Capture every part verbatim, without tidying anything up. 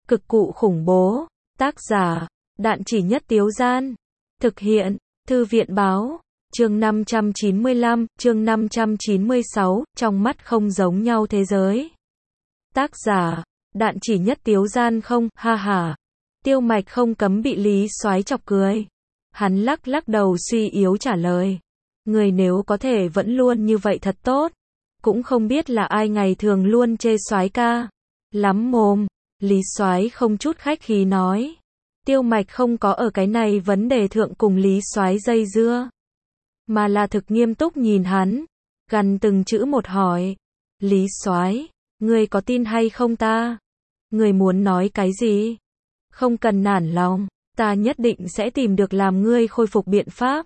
Cực cụ khủng bố. Tác giả, Đạn Chỉ Nhất Tiếu Gian. Thực hiện, Thư viện Báo. Chương năm trăm chín mươi lăm, chương năm trăm chín mươi sáu, trong mắt không giống nhau thế giới. Tác giả, Đạn Chỉ Nhất Tiếu Gian. Không, ha ha. Tiêu Mạch không cấm bị Lý Soái chọc cười. Hắn lắc lắc đầu suy yếu trả lời. Người nếu có thể vẫn luôn như vậy thật tốt. Cũng không biết là ai ngày thường luôn chê Soái ca. Lắm mồm. Lý Soái không chút khách khí nói. Tiêu Mạch không có ở cái này vấn đề thượng cùng Lý Soái dây dưa. Mà là thực nghiêm túc nhìn hắn. Gần từng chữ một hỏi. Lý Soái, ngươi có tin hay không ta? Ngươi muốn nói cái gì? Không cần nản lòng. Ta nhất định sẽ tìm được làm ngươi khôi phục biện pháp.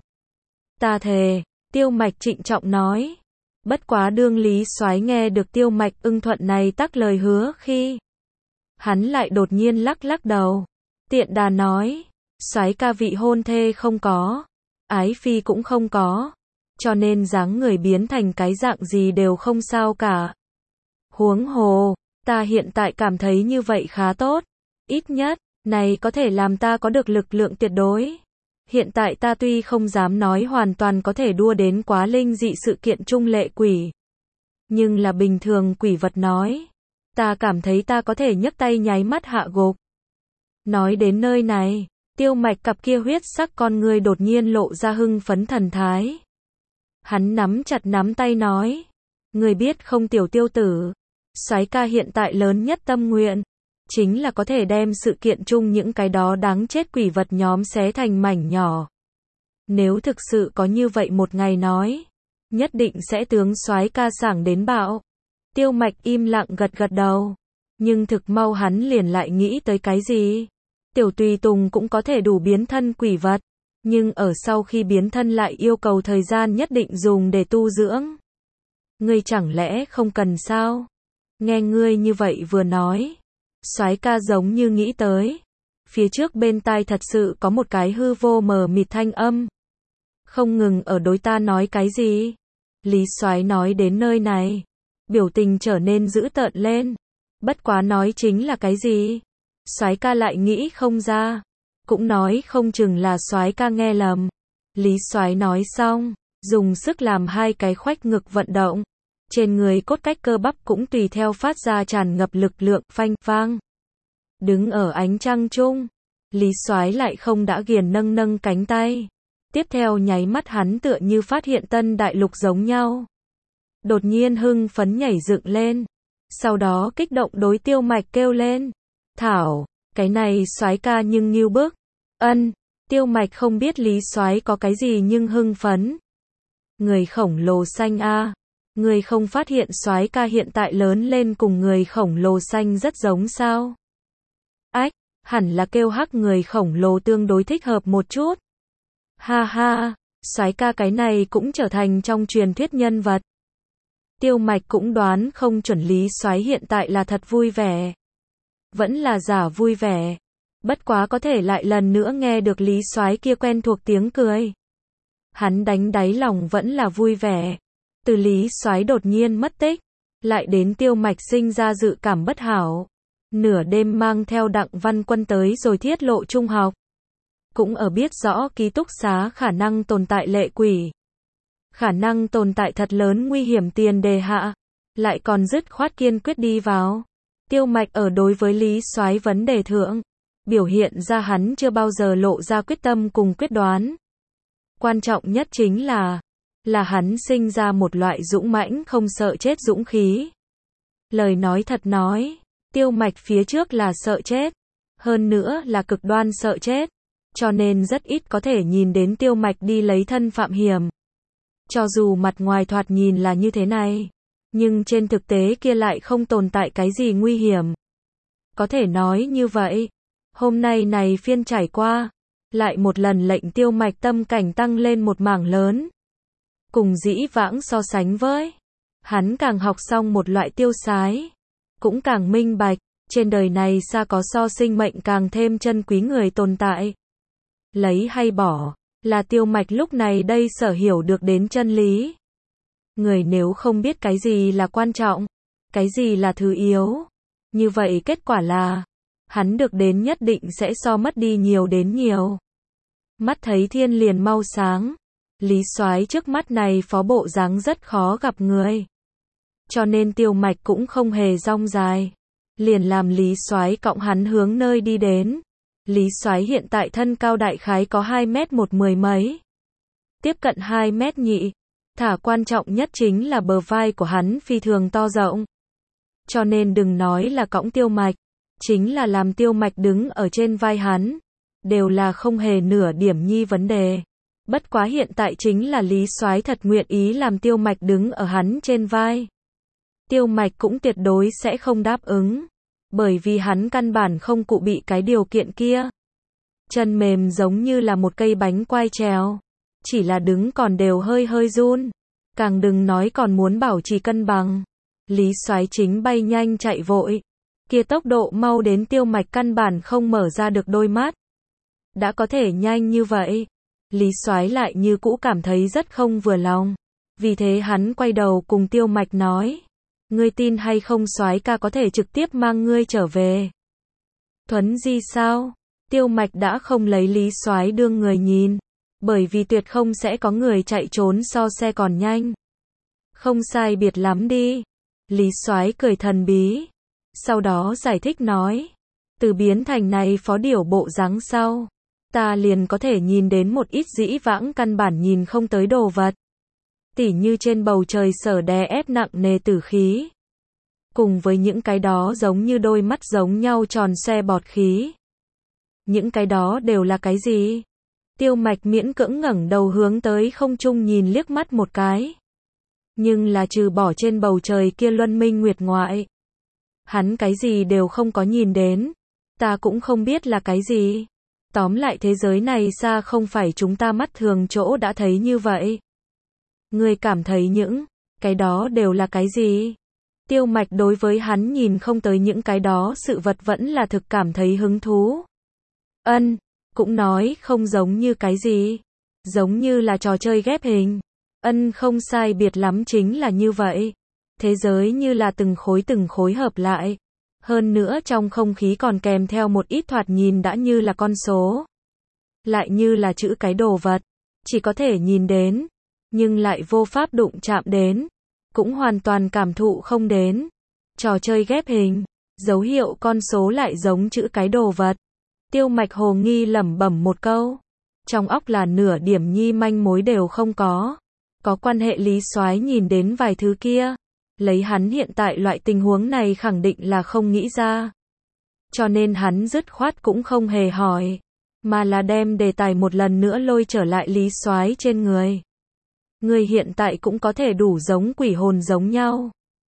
Ta thề. Tiêu Mạch trịnh trọng nói. Bất quá đương Lý Soái nghe được Tiêu Mạch ưng thuận này tắc lời hứa khi. Hắn lại đột nhiên lắc lắc đầu. Tiện đà nói. Soái ca vị hôn thê không có. Ái phi cũng không có. Cho nên dáng người biến thành cái dạng gì đều không sao cả. Huống hồ. Ta hiện tại cảm thấy như vậy khá tốt. Ít nhất. Này có thể làm ta có được lực lượng tuyệt đối. Hiện tại ta tuy không dám nói hoàn toàn có thể đua đến quá linh dị sự kiện trung lệ quỷ. Nhưng là bình thường quỷ vật nói. Ta cảm thấy ta có thể nhấc tay nháy mắt hạ gục. Nói đến nơi này, Tiêu Mạch cặp kia huyết sắc con người đột nhiên lộ ra hưng phấn thần thái. Hắn nắm chặt nắm tay nói. Người biết không tiểu tiêu tử. Soái ca hiện tại lớn nhất tâm nguyện. Chính là có thể đem sự kiện chung những cái đó đáng chết quỷ vật nhóm xé thành mảnh nhỏ. Nếu thực sự có như vậy một ngày nói. Nhất định sẽ tướng Soái ca sảng đến bạo. Tiêu Mạch im lặng gật gật đầu. Nhưng thực mau hắn liền lại nghĩ tới cái gì? Tiểu tùy tùng cũng có thể đủ biến thân quỷ vật. Nhưng ở sau khi biến thân lại yêu cầu thời gian nhất định dùng để tu dưỡng. Ngươi chẳng lẽ không cần sao? Nghe ngươi như vậy vừa nói. Soái ca giống như nghĩ tới. Phía trước bên tai thật sự có một cái hư vô mờ mịt thanh âm. Không ngừng ở đối ta nói cái gì? Lý Soái nói đến nơi này. Biểu tình trở nên dữ tợn lên. Bất quá nói chính là cái gì? Soái ca lại nghĩ không ra. Cũng nói không chừng là Soái ca nghe lầm. Lý Soái nói xong. Dùng sức làm hai cái khoách ngực vận động. Trên người cốt cách cơ bắp cũng tùy theo phát ra tràn ngập lực lượng, phanh, vang. Đứng ở ánh trăng chung, Lý Soái lại không đã ghiền nâng nâng cánh tay. Tiếp theo nháy mắt hắn tựa như phát hiện tân đại lục giống nhau. Đột nhiên hưng phấn nhảy dựng lên. Sau đó kích động đối Tiêu Mạch kêu lên. Thảo, cái này Soái ca nhưng nghiêu bức. Ân, Tiêu Mạch không biết Lý Soái có cái gì nhưng hưng phấn. Người khổng lồ xanh a. Người không phát hiện Soái ca hiện tại lớn lên cùng người khổng lồ xanh rất giống sao? Ách, hẳn là kêu hắc người khổng lồ tương đối thích hợp một chút. Ha ha, Soái ca cái này cũng trở thành trong truyền thuyết nhân vật. Tiêu Mạch cũng đoán không chuẩn Lý Soái hiện tại là thật vui vẻ. Vẫn là giả vui vẻ. Bất quá có thể lại lần nữa nghe được Lý Soái kia quen thuộc tiếng cười. Hắn đánh đáy lòng vẫn là vui vẻ. Từ Lý Soái đột nhiên mất tích, lại đến Tiêu Mạch sinh ra dự cảm bất hảo. Nửa đêm mang theo Đặng Văn Quân tới rồi thiết lộ trung học. Cũng ở biết rõ ký túc xá khả năng tồn tại lệ quỷ. Khả năng tồn tại thật lớn nguy hiểm tiền đề hạ. Lại còn dứt khoát kiên quyết đi vào. Tiêu Mạch ở đối với Lý Soái vấn đề thượng. Biểu hiện ra hắn chưa bao giờ lộ ra quyết tâm cùng quyết đoán. Quan trọng nhất chính là. Là hắn sinh ra một loại dũng mãnh không sợ chết dũng khí. Lời nói thật nói, Tiêu Mạch phía trước là sợ chết, hơn nữa là cực đoan sợ chết, cho nên rất ít có thể nhìn đến Tiêu Mạch đi lấy thân phạm hiểm. Cho dù mặt ngoài thoạt nhìn là như thế này, nhưng trên thực tế kia lại không tồn tại cái gì nguy hiểm. Có thể nói như vậy, hôm nay này phiên trải qua, lại một lần lệnh Tiêu Mạch tâm cảnh tăng lên một mảng lớn. Cùng dĩ vãng so sánh với, hắn càng học xong một loại tiêu sái, cũng càng minh bạch, trên đời này xa có so sinh mệnh càng thêm chân quý người tồn tại. Lấy hay bỏ, là Tiêu Mạch lúc này đây sở hiểu được đến chân lý. Người nếu không biết cái gì là quan trọng, cái gì là thứ yếu, như vậy kết quả là, hắn được đến nhất định sẽ so mất đi nhiều đến nhiều. Mắt thấy thiên liền mau sáng, Lý Soái trước mắt này phó bộ dáng rất khó gặp người. Cho nên Tiêu Mạch cũng không hề rong dài, liền làm Lý Soái cõng hắn hướng nơi đi đến. Lý Soái hiện tại thân cao đại khái có hai mét một mười mấy, tiếp cận hai mét nhị, thả quan trọng nhất chính là bờ vai của hắn phi thường to rộng. Cho nên đừng nói là cõng Tiêu Mạch, chính là làm Tiêu Mạch đứng ở trên vai hắn, đều là không hề nửa điểm nhi vấn đề. Bất quá hiện tại chính là Lý Soái thật nguyện ý làm Tiêu Mạch đứng ở hắn trên vai. Tiêu Mạch cũng tuyệt đối sẽ không đáp ứng, bởi vì hắn căn bản không cụ bị cái điều kiện kia. Chân mềm giống như là một cây bánh quai trèo, chỉ là đứng còn đều hơi hơi run, càng đừng nói còn muốn bảo trì cân bằng. Lý Soái chính bay nhanh chạy vội, kia tốc độ mau đến Tiêu Mạch căn bản không mở ra được đôi mắt. Đã có thể nhanh như vậy, Lý Soái lại như cũ cảm thấy rất không vừa lòng. Vì thế hắn quay đầu cùng Tiêu Mạch nói, ngươi tin hay không Soái ca có thể trực tiếp mang ngươi trở về. Thuấn di sao? Tiêu Mạch đã không lấy Lý Soái đương người nhìn, bởi vì tuyệt không sẽ có người chạy trốn so xe còn nhanh. Không sai biệt lắm đi. Lý Soái cười thần bí, sau đó giải thích nói, từ biến thành này phó điểu bộ dáng sau, ta liền có thể nhìn đến một ít dĩ vãng căn bản nhìn không tới đồ vật. Tỉ như trên bầu trời sở đè ép nặng nề tử khí, cùng với những cái đó giống như đôi mắt giống nhau tròn xoe bọt khí. Những cái đó đều là cái gì? Tiêu Mạch miễn cưỡng ngẩng đầu hướng tới không trung nhìn liếc mắt một cái. Nhưng là trừ bỏ trên bầu trời kia luân minh nguyệt ngoại, hắn cái gì đều không có nhìn đến. Ta cũng không biết là cái gì. Tóm lại thế giới này xa không phải chúng ta mắt thường chỗ đã thấy như vậy. Ngươi cảm thấy những cái đó đều là cái gì? Tiêu Mạch đối với hắn nhìn không tới những cái đó sự vật vẫn là thực cảm thấy hứng thú. Ân, cũng nói không giống như cái gì. Giống như là trò chơi ghép hình. Ân, không sai biệt lắm chính là như vậy. Thế giới như là từng khối từng khối hợp lại. Hơn nữa trong không khí còn kèm theo một ít thoạt nhìn đã như là con số. Lại như là chữ cái đồ vật. Chỉ có thể nhìn đến, nhưng lại vô pháp đụng chạm đến. Cũng hoàn toàn cảm thụ không đến. Trò chơi ghép hình, dấu hiệu con số lại giống chữ cái đồ vật. Tiêu Mạch hồ nghi lẩm bẩm một câu. Trong óc là nửa điểm nhi manh mối đều không có. Có quan hệ Lý Soái nhìn đến vài thứ kia. Lấy hắn hiện tại loại tình huống này khẳng định là không nghĩ ra. Cho nên hắn dứt khoát cũng không hề hỏi, mà là đem đề tài một lần nữa lôi trở lại Lý Soái trên người. Người hiện tại cũng có thể đủ giống quỷ hồn giống nhau.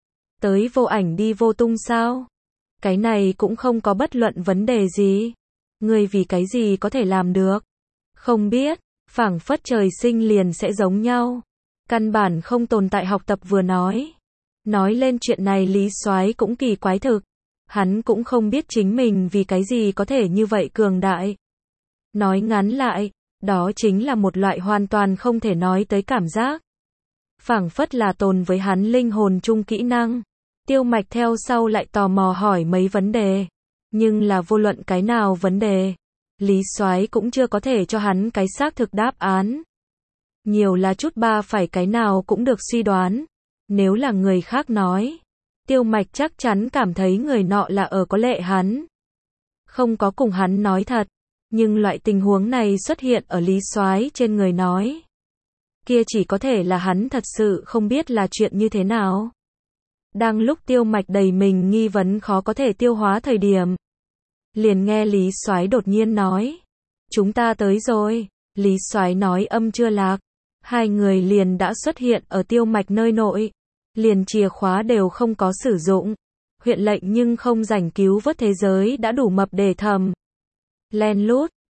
Tới vô ảnh đi vô tung sao? Cái này cũng không có bất luận vấn đề gì. Người vì cái gì có thể làm được? Không biết, phảng phất trời sinh liền sẽ giống nhau. Căn bản không tồn tại học tập vừa nói. Nói lên chuyện này Lý Soái cũng kỳ quái thực. Hắn cũng không biết chính mình vì cái gì có thể như vậy cường đại. Nói ngắn lại, đó chính là một loại hoàn toàn không thể nói tới cảm giác. Phảng phất là tồn với hắn linh hồn chung kỹ năng. Tiêu Mạch theo sau lại tò mò hỏi mấy vấn đề. Nhưng là vô luận cái nào vấn đề, Lý Soái cũng chưa có thể cho hắn cái xác thực đáp án. Nhiều là chút ba phải cái nào cũng được suy đoán. Nếu là người khác nói, Tiêu Mạch chắc chắn cảm thấy người nọ là ở có lệ hắn. Không có cùng hắn nói thật. Nhưng loại tình huống này xuất hiện ở Lý Soái trên người nói. Kia chỉ có thể là hắn thật sự không biết là chuyện như thế nào. Đang lúc Tiêu Mạch đầy mình nghi vấn khó có thể tiêu hóa thời điểm. Liền nghe Lý Soái đột nhiên nói. Chúng ta tới rồi. Lý Soái nói âm chưa lạc. Hai người liền đã xuất hiện ở Tiêu Mạch nơi nội. Liền chìa khóa đều không có sử dụng. Huyện lệnh nhưng không rảnh cứu vớt thế giới đã đủ mập để thầm. Len lút,